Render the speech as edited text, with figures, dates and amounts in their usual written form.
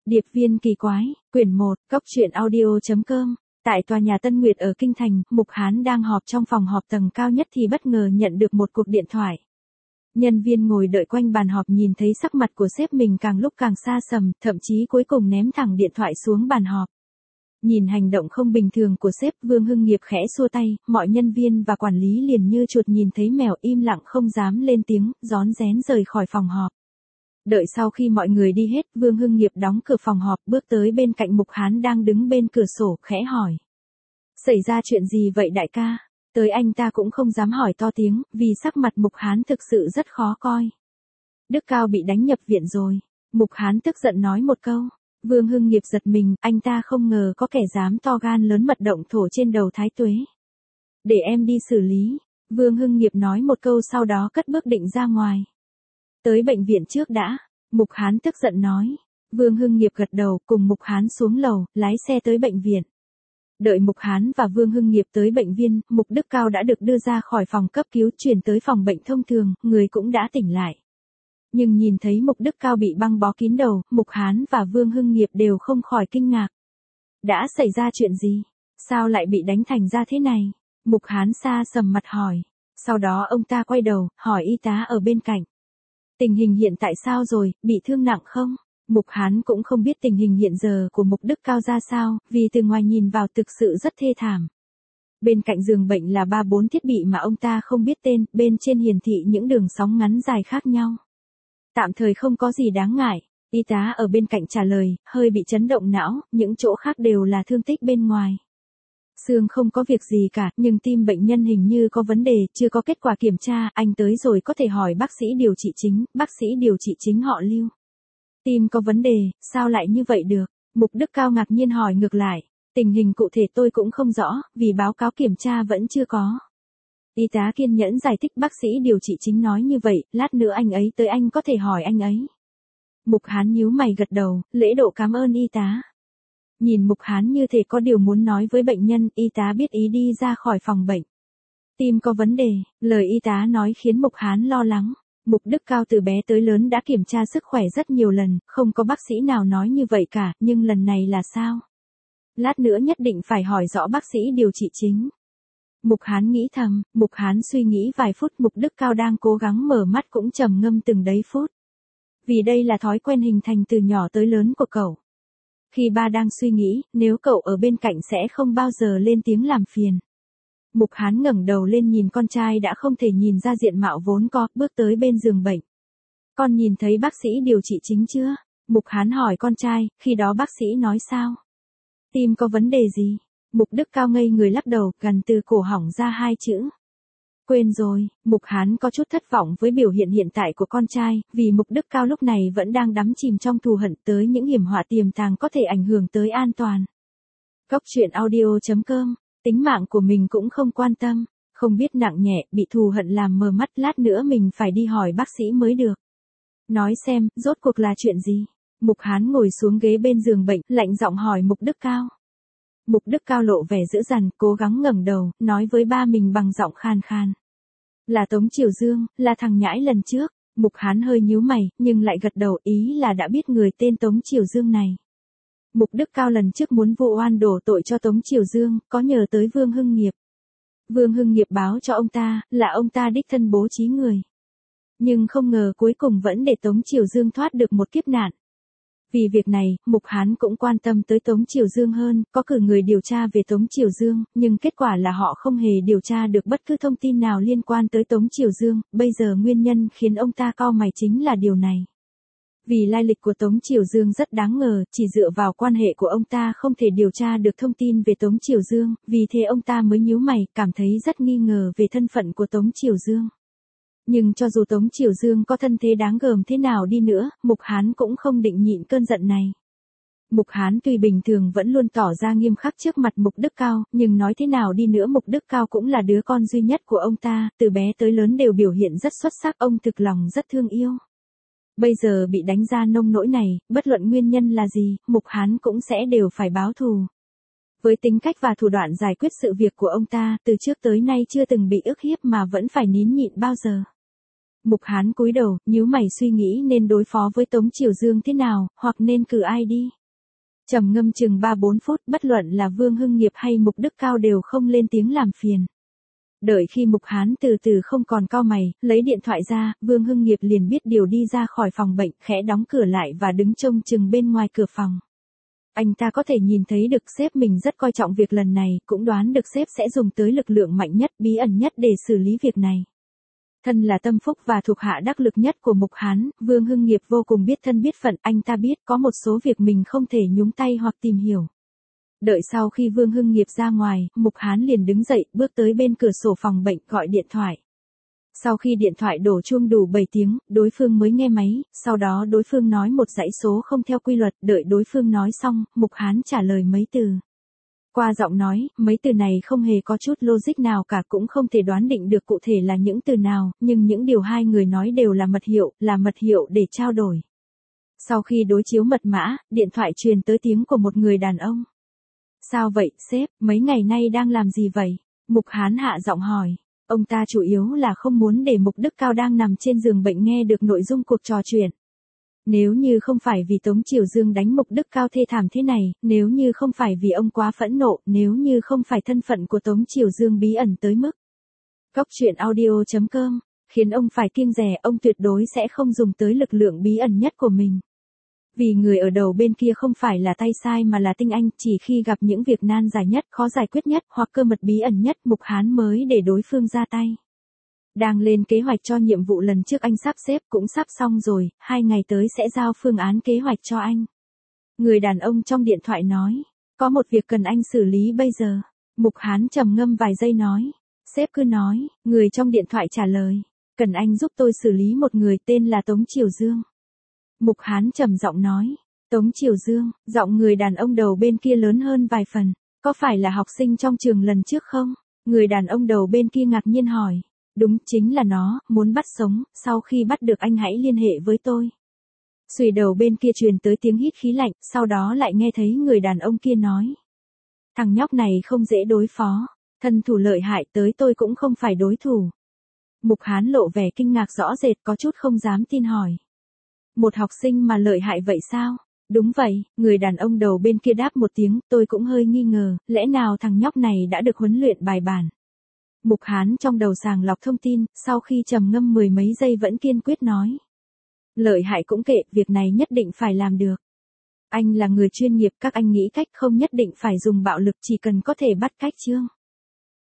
Điệp viên kỳ quái, quyển 1, Cốc truyện audio.com. Tại tòa nhà Tân Nguyệt ở Kinh Thành, Mục Hán đang họp trong phòng họp tầng cao nhất thì bất ngờ nhận được một cuộc điện thoại. Nhân viên ngồi đợi quanh bàn họp nhìn thấy sắc mặt của sếp mình càng lúc càng xa sầm, thậm chí cuối cùng ném thẳng điện thoại xuống bàn họp. Nhìn hành động không bình thường của sếp, Vương Hưng Nghiệp khẽ xua tay, mọi nhân viên và quản lý liền như chuột nhìn thấy mèo im lặng không dám lên tiếng, rón rén rời khỏi phòng họp. Đợi sau khi mọi người đi hết, Vương Hưng Nghiệp đóng cửa phòng họp, bước tới bên cạnh Mục Hán đang đứng bên cửa sổ, khẽ hỏi. Xảy ra chuyện gì vậy đại ca? Tới anh ta cũng không dám hỏi to tiếng, vì sắc mặt Mục Hán thực sự rất khó coi. Đức Cao bị đánh nhập viện rồi. Mục Hán tức giận nói một câu. Vương Hưng Nghiệp giật mình, anh ta không ngờ có kẻ dám to gan lớn mật động thổ trên đầu Thái Tuế. Để em đi xử lý. Vương Hưng Nghiệp nói một câu sau đó cất bước định ra ngoài. Tới bệnh viện trước đã. Mục Hán tức giận nói. Vương Hưng Nghiệp gật đầu, cùng Mục Hán xuống lầu, lái xe tới bệnh viện. Đợi Mục Hán và Vương Hưng Nghiệp tới bệnh viện, Mục Đức Cao đã được đưa ra khỏi phòng cấp cứu chuyển tới phòng bệnh thông thường, người cũng đã tỉnh lại. Nhưng nhìn thấy Mục Đức Cao bị băng bó kín đầu, Mục Hán và Vương Hưng Nghiệp đều không khỏi kinh ngạc. Đã xảy ra chuyện gì? Sao lại bị đánh thành ra thế này? Mục Hán xa sầm mặt hỏi. Sau đó ông ta quay đầu, hỏi y tá ở bên cạnh. Tình hình hiện tại sao rồi, bị thương nặng không? Mục Hán cũng không biết tình hình hiện giờ của Mục Đức Cao ra sao, vì từ ngoài nhìn vào thực sự rất thê thảm. Bên cạnh giường bệnh là 3-4 thiết bị mà ông ta không biết tên, bên trên hiển thị những đường sóng ngắn dài khác nhau. Tạm thời không có gì đáng ngại, y tá ở bên cạnh trả lời, hơi bị chấn động não, những chỗ khác đều là thương tích bên ngoài. Xương không có việc gì cả, nhưng tim bệnh nhân hình như có vấn đề, chưa có kết quả kiểm tra, anh tới rồi có thể hỏi bác sĩ điều trị chính, bác sĩ điều trị chính họ Lưu. Tim có vấn đề, sao lại như vậy được? Mục Đức Cao ngạc nhiên hỏi ngược lại, tình hình cụ thể tôi cũng không rõ, vì báo cáo kiểm tra vẫn chưa có. Y tá kiên nhẫn giải thích bác sĩ điều trị chính nói như vậy, lát nữa anh ấy tới anh có thể hỏi anh ấy. Mục Hán nhíu mày gật đầu, lễ độ cảm ơn y tá. Nhìn Mục Hán như thể có điều muốn nói với bệnh nhân, y tá biết ý đi ra khỏi phòng bệnh. Tim có vấn đề, lời y tá nói khiến Mục Hán lo lắng. Mục Đức Cao từ bé tới lớn đã kiểm tra sức khỏe rất nhiều lần, không có bác sĩ nào nói như vậy cả, nhưng lần này là sao? Lát nữa nhất định phải hỏi rõ bác sĩ điều trị chính. Mục Hán nghĩ thầm, Mục Hán suy nghĩ vài phút, Mục Đức Cao đang cố gắng mở mắt cũng trầm ngâm từng đấy phút. Vì đây là thói quen hình thành từ nhỏ tới lớn của cậu. Khi ba đang suy nghĩ, nếu cậu ở bên cạnh sẽ không bao giờ lên tiếng làm phiền. Mục Hán ngẩng đầu lên nhìn con trai đã không thể nhìn ra diện mạo vốn có, bước tới bên giường bệnh. Con nhìn thấy bác sĩ điều trị chính chưa? Mục Hán hỏi con trai, khi đó bác sĩ nói sao? Tim có vấn đề gì? Mục Đức Cao ngây người lắc đầu, gần từ cổ họng ra 2 chữ. Quên rồi. Mục Hán có chút thất vọng với biểu hiện hiện tại của con trai, vì Mục Đức Cao lúc này vẫn đang đắm chìm trong thù hận tới những hiểm họa tiềm tàng có thể ảnh hưởng tới an toàn. Cốc truyện audio.com. Tính mạng của mình cũng không quan tâm, không biết nặng nhẹ, bị thù hận làm mờ mắt, lát nữa mình phải đi hỏi bác sĩ mới được. Nói xem, rốt cuộc là chuyện gì? Mục Hán ngồi xuống ghế bên giường bệnh, lạnh giọng hỏi Mục Đức Cao. Mục Đức Cao lộ vẻ dữ dằn, cố gắng ngẩng đầu, nói với ba mình bằng giọng khan khan. Là Tống Triều Dương, là thằng nhãi lần trước. Mục Hán hơi nhíu mày, nhưng lại gật đầu, ý là đã biết người tên Tống Triều Dương này. Mục Đức Cao lần trước muốn vụ oan đổ tội cho Tống Triều Dương, có nhờ tới Vương Hưng Nghiệp. Vương Hưng Nghiệp báo cho ông ta, là ông ta đích thân bố trí người. Nhưng không ngờ cuối cùng vẫn để Tống Triều Dương thoát được một kiếp nạn. Vì việc này, Mục Hán cũng quan tâm tới Tống Triều Dương hơn, có cử người điều tra về Tống Triều Dương, nhưng kết quả là họ không hề điều tra được bất cứ thông tin nào liên quan tới Tống Triều Dương, bây giờ nguyên nhân khiến ông ta cau mày chính là điều này. Vì lai lịch của Tống Triều Dương rất đáng ngờ, chỉ dựa vào quan hệ của ông ta không thể điều tra được thông tin về Tống Triều Dương, vì thế ông ta mới nhíu mày, cảm thấy rất nghi ngờ về thân phận của Tống Triều Dương. Nhưng cho dù Tống Triều Dương có thân thế đáng gờm thế nào đi nữa, Mục Hán cũng không định nhịn cơn giận này. Mục Hán tuy bình thường vẫn luôn tỏ ra nghiêm khắc trước mặt Mục Đức Cao, nhưng nói thế nào đi nữa Mục Đức Cao cũng là đứa con duy nhất của ông ta, từ bé tới lớn đều biểu hiện rất xuất sắc, ông thực lòng rất thương yêu. Bây giờ bị đánh ra nông nỗi này, bất luận nguyên nhân là gì, Mục Hán cũng sẽ đều phải báo thù. Với tính cách và thủ đoạn giải quyết sự việc của ông ta, từ trước tới nay chưa từng bị ức hiếp mà vẫn phải nín nhịn bao giờ. Mục Hán cúi đầu, nhíu mày suy nghĩ nên đối phó với Tống Triều Dương thế nào, hoặc nên cử ai đi. Trầm ngâm chừng 3-4 phút, bất luận là Vương Hưng Nghiệp hay Mục Đức Cao đều không lên tiếng làm phiền. Đợi khi Mục Hán từ từ không còn cau mày, lấy điện thoại ra, Vương Hưng Nghiệp liền biết điều đi ra khỏi phòng bệnh, khẽ đóng cửa lại và đứng trông chừng bên ngoài cửa phòng. Anh ta có thể nhìn thấy được sếp mình rất coi trọng việc lần này, cũng đoán được sếp sẽ dùng tới lực lượng mạnh nhất, bí ẩn nhất để xử lý việc này. Thân là tâm phúc và thuộc hạ đắc lực nhất của Mục Hán, Vương Hưng Nghiệp vô cùng biết thân biết phận, anh ta biết có một số việc mình không thể nhúng tay hoặc tìm hiểu. Đợi sau khi Vương Hưng Nghiệp ra ngoài, Mục Hán liền đứng dậy, bước tới bên cửa sổ phòng bệnh gọi điện thoại. Sau khi điện thoại đổ chuông đủ 7 tiếng, đối phương mới nghe máy, sau đó đối phương nói một dãy số không theo quy luật, đợi đối phương nói xong, Mục Hán trả lời mấy từ. Qua giọng nói, mấy từ này không hề có chút logic nào cả, cũng không thể đoán định được cụ thể là những từ nào, nhưng những điều hai người nói đều là mật hiệu để trao đổi. Sau khi đối chiếu mật mã, điện thoại truyền tới tiếng của một người đàn ông. Sao vậy, sếp, mấy ngày nay đang làm gì vậy? Mục Hán hạ giọng hỏi. Ông ta chủ yếu là không muốn để Mục Đức Cao đang nằm trên giường bệnh nghe được nội dung cuộc trò chuyện. Nếu như không phải vì Tống Triều Dương đánh Mục Đức Cao thê thảm thế này, nếu như không phải vì ông quá phẫn nộ, nếu như không phải thân phận của Tống Triều Dương bí ẩn tới mức Cóc truyện audio.com, khiến ông phải kiêng dè, ông tuyệt đối sẽ không dùng tới lực lượng bí ẩn nhất của mình. Vì người ở đầu bên kia không phải là tay sai mà là tinh anh, chỉ khi gặp những việc nan giải nhất, khó giải quyết nhất, hoặc cơ mật bí ẩn nhất, Mục Hán mới để đối phương ra tay. Đang lên kế hoạch cho nhiệm vụ lần trước anh sắp xếp cũng sắp xong rồi, 2 ngày tới sẽ giao phương án kế hoạch cho anh. Người đàn ông trong điện thoại nói, có một việc cần anh xử lý bây giờ. Mục Hán trầm ngâm vài giây nói, sếp cứ nói, người trong điện thoại trả lời, cần anh giúp tôi xử lý một người tên là Tống Triều Dương. Mục Hán trầm giọng nói, Tống Triều Dương, giọng người đàn ông đầu bên kia lớn hơn vài phần, có phải là học sinh trong trường lần trước không? Người đàn ông đầu bên kia ngạc nhiên hỏi, đúng, chính là nó, muốn bắt sống, sau khi bắt được anh hãy liên hệ với tôi. Xùy đầu bên kia truyền tới tiếng hít khí lạnh, sau đó lại nghe thấy người đàn ông kia nói, thằng nhóc này không dễ đối phó, thân thủ lợi hại, tới tôi cũng không phải đối thủ. Mục Hán lộ vẻ kinh ngạc rõ rệt, có chút không dám tin hỏi. Một học sinh mà lợi hại vậy sao? Đúng vậy, người đàn ông đầu bên kia đáp một tiếng, tôi cũng hơi nghi ngờ, lẽ nào thằng nhóc này đã được huấn luyện bài bản. Mục Hán trong đầu sàng lọc thông tin, sau khi trầm ngâm 10 mấy giây vẫn kiên quyết nói. Lợi hại cũng kệ, việc này nhất định phải làm được. Anh là người chuyên nghiệp, các anh nghĩ cách, không nhất định phải dùng bạo lực, chỉ cần có thể bắt cách chương.